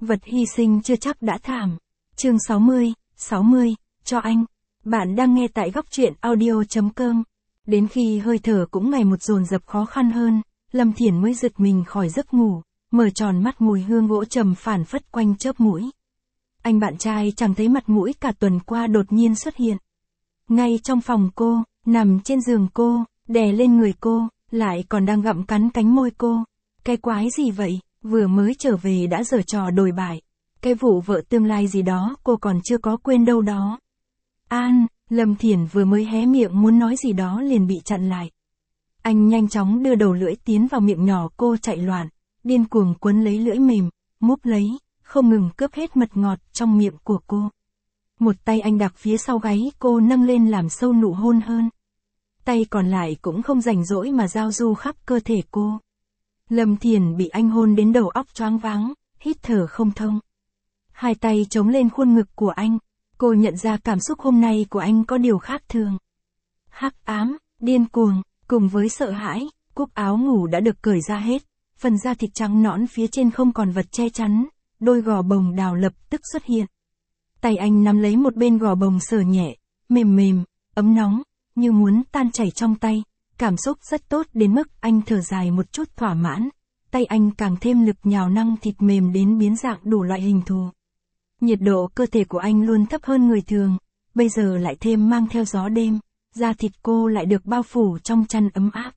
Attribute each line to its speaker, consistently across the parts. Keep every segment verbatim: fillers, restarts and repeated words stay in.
Speaker 1: vật hy sinh chưa chắc đã thảm. Chương sáu mươi, sáu mươi, cho anh. Bạn đang nghe tại góc truyện audio chấm com. Đến khi hơi thở cũng ngày một dồn dập khó khăn hơn, Lâm Thiển mới giật mình khỏi giấc ngủ, mở tròn mắt mùi hương gỗ trầm phản phất quanh chớp mũi. Anh bạn trai chẳng thấy mặt mũi cả tuần qua đột nhiên xuất hiện. Ngay trong phòng cô, nằm trên giường cô, đè lên người cô, lại còn đang gặm cắn cánh môi cô. Cái quái gì vậy, vừa mới trở về đã giở trò đồi bại. Cái vụ vợ tương lai gì đó cô còn chưa có quên đâu đó. An, Lâm Thiển vừa mới hé miệng muốn nói gì đó liền bị chặn lại. Anh nhanh chóng đưa đầu lưỡi tiến vào miệng nhỏ cô chạy loạn, điên cuồng quấn lấy lưỡi mềm, múp lấy, không ngừng cướp hết mật ngọt trong miệng của cô. Một tay anh đặt phía sau gáy cô nâng lên làm sâu nụ hôn hơn. Tay còn lại cũng không rảnh rỗi mà giao du khắp cơ thể cô. Lâm Thiển bị anh hôn đến đầu óc choáng váng, hít thở không thông. Hai tay chống lên khuôn ngực của anh, cô nhận ra cảm xúc hôm nay của anh có điều khác thường. Hắc ám, điên cuồng, cùng với sợ hãi, cúc áo ngủ đã được cởi ra hết, phần da thịt trắng nõn phía trên không còn vật che chắn, đôi gò bồng đào lập tức xuất hiện. Tay anh nắm lấy một bên gò bồng sờ nhẹ, mềm mềm, ấm nóng, như muốn tan chảy trong tay, cảm xúc rất tốt đến mức anh thở dài một chút thỏa mãn, tay anh càng thêm lực nhào năng thịt mềm đến biến dạng đủ loại hình thù. Nhiệt độ cơ thể của anh luôn thấp hơn người thường, bây giờ lại thêm mang theo gió đêm, da thịt cô lại được bao phủ trong chăn ấm áp.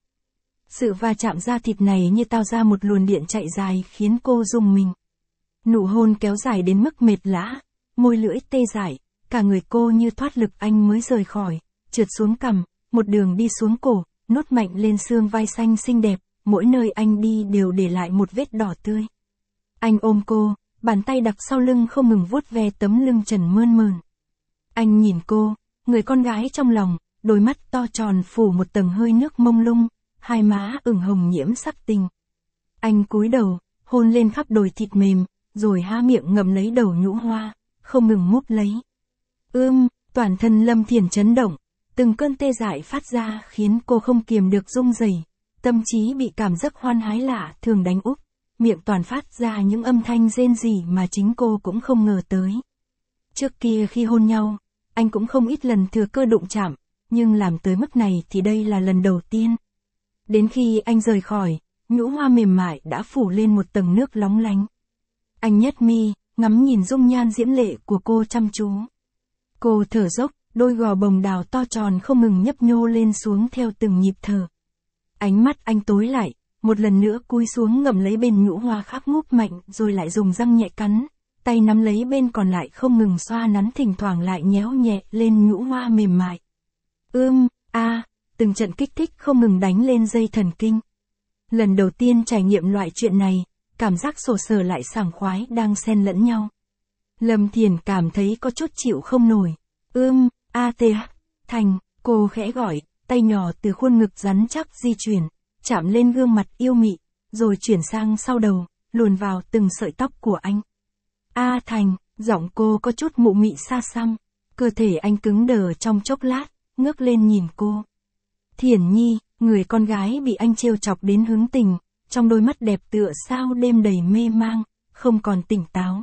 Speaker 1: Sự va chạm da thịt này như tạo ra một luồng điện chạy dài khiến cô rùng mình. Nụ hôn kéo dài đến mức mệt lã, môi lưỡi tê dại, cả người cô như thoát lực anh mới rời khỏi, trượt xuống cằm, một đường đi xuống cổ, nốt mạnh lên xương vai xanh xinh đẹp, mỗi nơi anh đi đều để lại một vết đỏ tươi. Anh ôm cô, bàn tay đặt sau lưng không ngừng vuốt ve tấm lưng trần mơn mởn. Anh nhìn cô, người con gái trong lòng, đôi mắt to tròn phủ một tầng hơi nước mông lung, hai má ửng hồng nhiễm sắc tình. Anh cúi đầu, hôn lên khắp đồi thịt mềm, rồi há miệng ngậm lấy đầu nhũ hoa, không ngừng múp lấy. Ưm, toàn thân Lâm Thiển chấn động, từng cơn tê dại phát ra khiến cô không kiềm được rung rẩy, tâm trí bị cảm giác hoan hái lạ thường đánh úp, miệng toàn phát ra những âm thanh rên rỉ mà chính cô cũng không ngờ tới. Trước kia khi hôn nhau, anh cũng không ít lần thừa cơ đụng chạm, nhưng làm tới mức này thì đây là lần đầu tiên. Đến khi anh rời khỏi, nhũ hoa mềm mại đã phủ lên một tầng nước lóng lánh. Anh nhếch mi, ngắm nhìn dung nhan diễm lệ của cô chăm chú. Cô thở dốc, đôi gò bồng đào to tròn không ngừng nhấp nhô lên xuống theo từng nhịp thở. Ánh mắt anh tối lại, một lần nữa cúi xuống ngậm lấy bên nhũ hoa khắp ngúp mạnh rồi lại dùng răng nhẹ cắn, tay nắm lấy bên còn lại không ngừng xoa nắn thỉnh thoảng lại nhéo nhẹ lên nhũ hoa mềm mại. Ưm, a, từng trận kích thích không ngừng đánh lên dây thần kinh. Lần đầu tiên trải nghiệm loại chuyện này, cảm giác sổ sờ lại sảng khoái đang xen lẫn nhau. Lâm Thiển cảm thấy có chút chịu không nổi. Ưm, a tê, Thành, cô khẽ gọi, tay nhỏ từ khuôn ngực rắn chắc di chuyển, chạm lên gương mặt yêu mị, rồi chuyển sang sau đầu, luồn vào từng sợi tóc của anh. A Thành, giọng cô có chút mụ mị xa xăm, cơ thể anh cứng đờ trong chốc lát, ngước lên nhìn cô. Thiển Nhi, người con gái bị anh trêu chọc đến hứng tình, trong đôi mắt đẹp tựa sao đêm đầy mê mang, không còn tỉnh táo.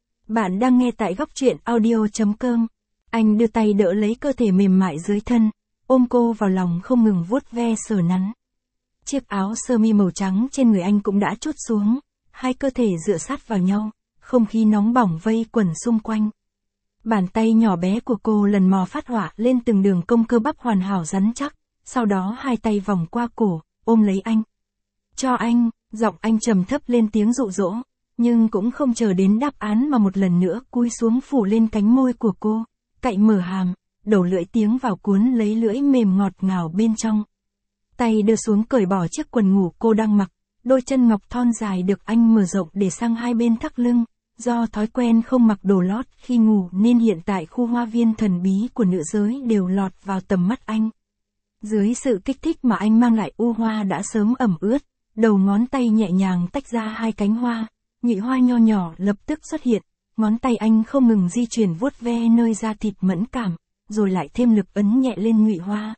Speaker 1: Bạn đang nghe tại góc truyện audio chấm com. Anh đưa tay đỡ lấy cơ thể mềm mại dưới thân, ôm cô vào lòng không ngừng vuốt ve sờ nắn. Chiếc áo sơ mi màu trắng trên người anh cũng đã trút xuống, hai cơ thể dựa sát vào nhau, không khí nóng bỏng vây quẩn xung quanh. Bàn tay nhỏ bé của cô lần mò phát họa lên từng đường cong cơ bắp hoàn hảo rắn chắc, sau đó hai tay vòng qua cổ, ôm lấy anh. Cho anh, giọng anh trầm thấp lên tiếng dụ dỗ, nhưng cũng không chờ đến đáp án mà một lần nữa cúi xuống phủ lên cánh môi của cô, cạy mở hàm, đầu lưỡi tiếng vào cuốn lấy lưỡi mềm ngọt ngào bên trong. Tay đưa xuống cởi bỏ chiếc quần ngủ cô đang mặc, đôi chân ngọc thon dài được anh mở rộng để sang hai bên thắt lưng, do thói quen không mặc đồ lót khi ngủ nên hiện tại khu hoa viên thần bí của nữ giới đều lọt vào tầm mắt anh. Dưới sự kích thích mà anh mang lại u hoa đã sớm ẩm ướt, đầu ngón tay nhẹ nhàng tách ra hai cánh hoa, nhụy hoa nho nhỏ lập tức xuất hiện, ngón tay anh không ngừng di chuyển vuốt ve nơi da thịt mẫn cảm, rồi lại thêm lực ấn nhẹ lên nhụy hoa.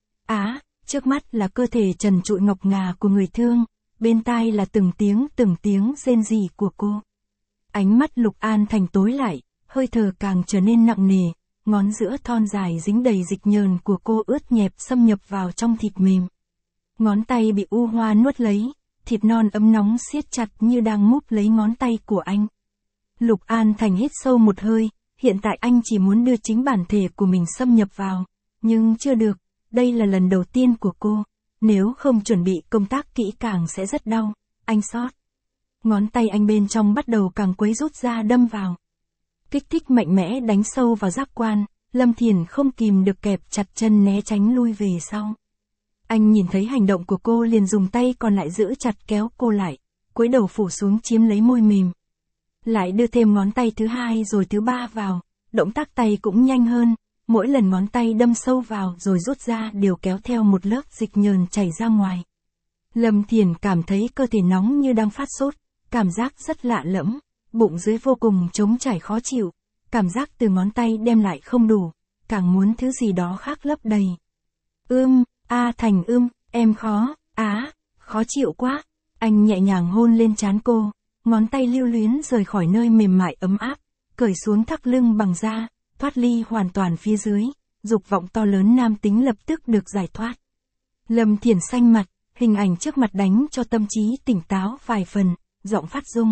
Speaker 1: Á, trước mắt là cơ thể trần trụi ngọc ngà của người thương, bên tai là từng tiếng từng tiếng rên rỉ của cô. Ánh mắt Lục An Thành tối lại, hơi thở càng trở nên nặng nề, ngón giữa thon dài dính đầy dịch nhờn của cô ướt nhẹp xâm nhập vào trong thịt mềm. Ngón tay bị U Hoa nuốt lấy, thịt non ấm nóng siết chặt như đang múp lấy ngón tay của anh. Lục An Thành hít sâu một hơi, hiện tại anh chỉ muốn đưa chính bản thể của mình xâm nhập vào, nhưng chưa được, đây là lần đầu tiên của cô, nếu không chuẩn bị công tác kỹ càng sẽ rất đau, anh sót. Ngón tay anh bên trong bắt đầu càng quấy rút ra đâm vào. Kích thích mạnh mẽ đánh sâu vào giác quan, Lâm Thiển không kìm được kẹp chặt chân né tránh lui về sau. Anh nhìn thấy hành động của cô liền dùng tay còn lại giữ chặt kéo cô lại, cúi đầu phủ xuống chiếm lấy môi mềm. Lại đưa thêm ngón tay thứ hai rồi thứ ba vào, động tác tay cũng nhanh hơn, mỗi lần ngón tay đâm sâu vào rồi rút ra đều kéo theo một lớp dịch nhờn chảy ra ngoài. Lâm Thiển cảm thấy cơ thể nóng như đang phát sốt, cảm giác rất lạ lẫm, bụng dưới vô cùng trống trải khó chịu, cảm giác từ ngón tay đem lại không đủ, càng muốn thứ gì đó khác lấp đầy. Ưm, a Thành ưm, em khó, á, khó chịu quá. Anh nhẹ nhàng hôn lên trán cô, ngón tay lưu luyến rời khỏi nơi mềm mại ấm áp, cởi xuống thắt lưng bằng da, thoát ly hoàn toàn phía dưới, dục vọng to lớn nam tính lập tức được giải thoát. Lâm Thiển xanh mặt, hình ảnh trước mặt đánh cho tâm trí tỉnh táo vài phần, giọng phát rung.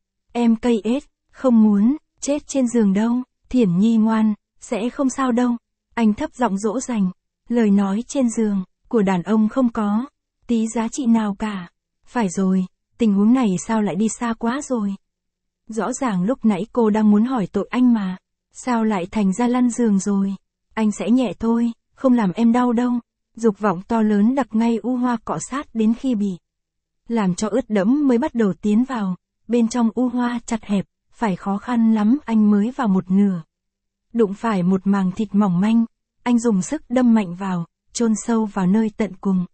Speaker 1: Em cây ết, không muốn, chết trên giường đâu, Thiển Nhi ngoan, sẽ không sao đâu. Anh thấp giọng dỗ dành, lời nói trên giường, của đàn ông không có, tí giá trị nào cả. Phải rồi, tình huống này sao lại đi xa quá rồi. Rõ ràng lúc nãy cô đang muốn hỏi tội anh mà, sao lại thành ra lăn giường rồi. Anh sẽ nhẹ thôi, không làm em đau đâu. Dục vọng to lớn đập ngay U Hoa cọ sát đến khi bị làm cho ướt đẫm mới bắt đầu tiến vào, bên trong U Hoa chặt hẹp, phải khó khăn lắm anh mới vào một nửa. Đụng phải một màng thịt mỏng manh, anh dùng sức đâm mạnh vào, chôn sâu vào nơi tận cùng.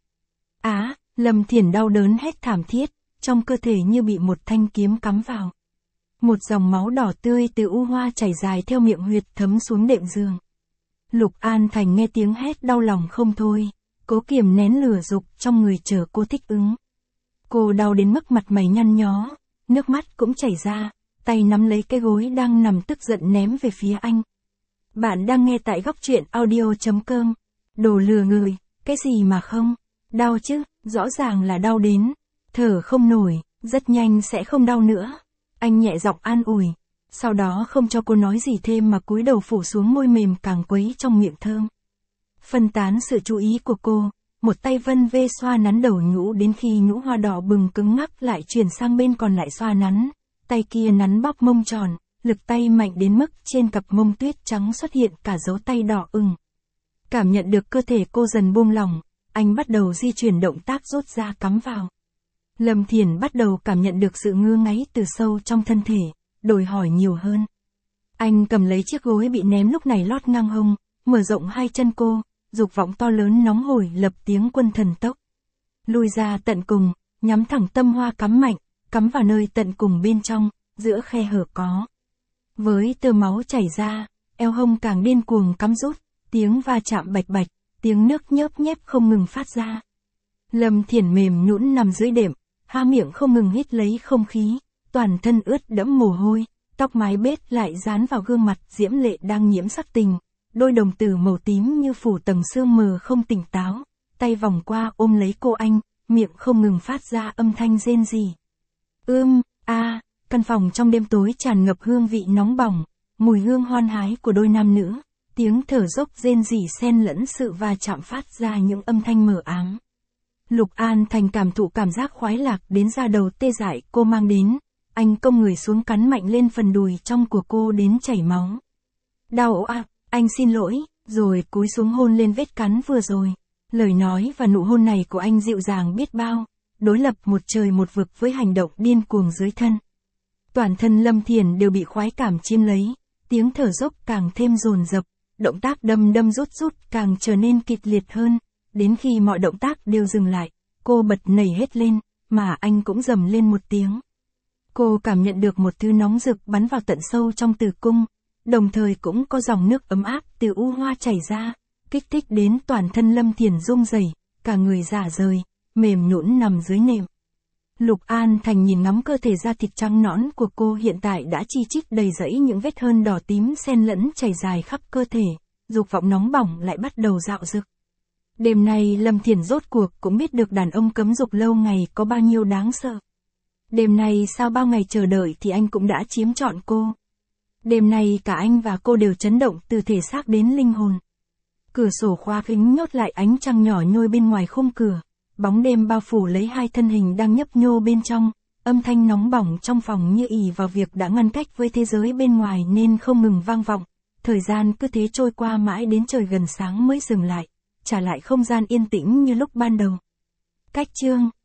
Speaker 1: Á, Lâm Thiển đau đớn hét thảm thiết, trong cơ thể như bị một thanh kiếm cắm vào. Một dòng máu đỏ tươi từ U Hoa chảy dài theo miệng huyệt thấm xuống đệm giường. Lục An Thành nghe tiếng hét đau lòng không thôi, cố kiềm nén lửa dục trong người chờ cô thích ứng. Cô đau đến mức mặt mày nhăn nhó, nước mắt cũng chảy ra, tay nắm lấy cái gối đang nằm tức giận ném về phía anh. Bạn đang nghe tại góc truyện audio chấm com. Đồ lừa người, cái gì mà không, đau chứ, rõ ràng là đau đến, thở không nổi, rất nhanh sẽ không đau nữa. Anh nhẹ giọng an ủi, sau đó không cho cô nói gì thêm mà cúi đầu phủ xuống môi mềm càng quấy trong miệng thơm. Phân tán sự chú ý của cô, một tay vân vê xoa nắn đầu nhũ đến khi nhũ hoa đỏ bừng cứng ngắc lại chuyển sang bên còn lại xoa nắn, tay kia nắn bóp mông tròn, lực tay mạnh đến mức trên cặp mông tuyết trắng xuất hiện cả dấu tay đỏ ửng. Cảm nhận được cơ thể cô dần buông lỏng, anh bắt đầu di chuyển động tác rút ra cắm vào. Lâm Thiển bắt đầu cảm nhận được sự ngứa ngáy từ sâu trong thân thể, đòi hỏi nhiều hơn. Anh cầm lấy chiếc gối bị ném lúc này lót ngang hông, mở rộng hai chân cô, dục vọng to lớn nóng hổi lập tiếng quân thần tốc. Lui ra tận cùng, nhắm thẳng tâm hoa cắm mạnh, cắm vào nơi tận cùng bên trong, giữa khe hở có. Với tơ máu chảy ra, eo hông càng điên cuồng cắm rút, tiếng va chạm bạch bạch, tiếng nước nhớp nhép không ngừng phát ra. Lâm Thiển mềm nhũn nằm dưới đệm, há miệng không ngừng hít lấy không khí, toàn thân ướt đẫm mồ hôi, tóc mái bết lại dán vào gương mặt diễm lệ đang nhiễm sắc tình, đôi đồng tử màu tím như phủ tầng sương mờ không tỉnh táo, tay vòng qua ôm lấy cô anh, miệng không ngừng phát ra âm thanh rên rỉ. Ưm, a, căn phòng trong đêm tối tràn ngập hương vị nóng bỏng, mùi hương hoan hái của đôi nam nữ, tiếng thở dốc rên rỉ xen lẫn sự va chạm phát ra những âm thanh mờ ám. Lục An Thành cảm thụ cảm giác khoái lạc đến da đầu tê dại cô mang đến, anh cong người xuống cắn mạnh lên phần đùi trong của cô đến chảy máu. Đau à, anh xin lỗi, rồi cúi xuống hôn lên vết cắn vừa rồi. Lời nói và nụ hôn này của anh dịu dàng biết bao, đối lập một trời một vực với hành động điên cuồng dưới thân. Toàn thân Lâm Thiển đều bị khoái cảm chiếm lấy, tiếng thở dốc càng thêm dồn dập, động tác đâm đâm rút rút càng trở nên kịch liệt hơn, đến khi mọi động tác đều dừng lại, cô bật nảy hết lên, mà anh cũng rầm lên một tiếng. Cô cảm nhận được một thứ nóng rực bắn vào tận sâu trong tử cung, đồng thời cũng có dòng nước ấm áp từ U Hoa chảy ra, kích thích đến toàn thân Lâm Thiển rung rẩy, cả người rả rời, mềm nhũn nằm dưới nệm. Lục An Thành nhìn ngắm cơ thể da thịt trắng nõn của cô hiện tại đã chi chít đầy rẫy những vết hơn đỏ tím xen lẫn chảy dài khắp cơ thể, dục vọng nóng bỏng lại bắt đầu dạo dực. Đêm nay Lâm Thiển rốt cuộc cũng biết được đàn ông cấm dục lâu ngày có bao nhiêu đáng sợ. Đêm nay sau bao ngày chờ đợi thì anh cũng đã chiếm trọn cô. Đêm nay cả anh và cô đều chấn động từ thể xác đến linh hồn. Cửa sổ khóa kính nhốt lại ánh trăng nhỏ nhoi bên ngoài khung cửa. Bóng đêm bao phủ lấy hai thân hình đang nhấp nhô bên trong, âm thanh nóng bỏng trong phòng như ỷ vào việc đã ngăn cách với thế giới bên ngoài nên không ngừng vang vọng. Thời gian cứ thế trôi qua mãi đến trời gần sáng mới dừng lại, trả lại không gian yên tĩnh như lúc ban đầu. Cách chương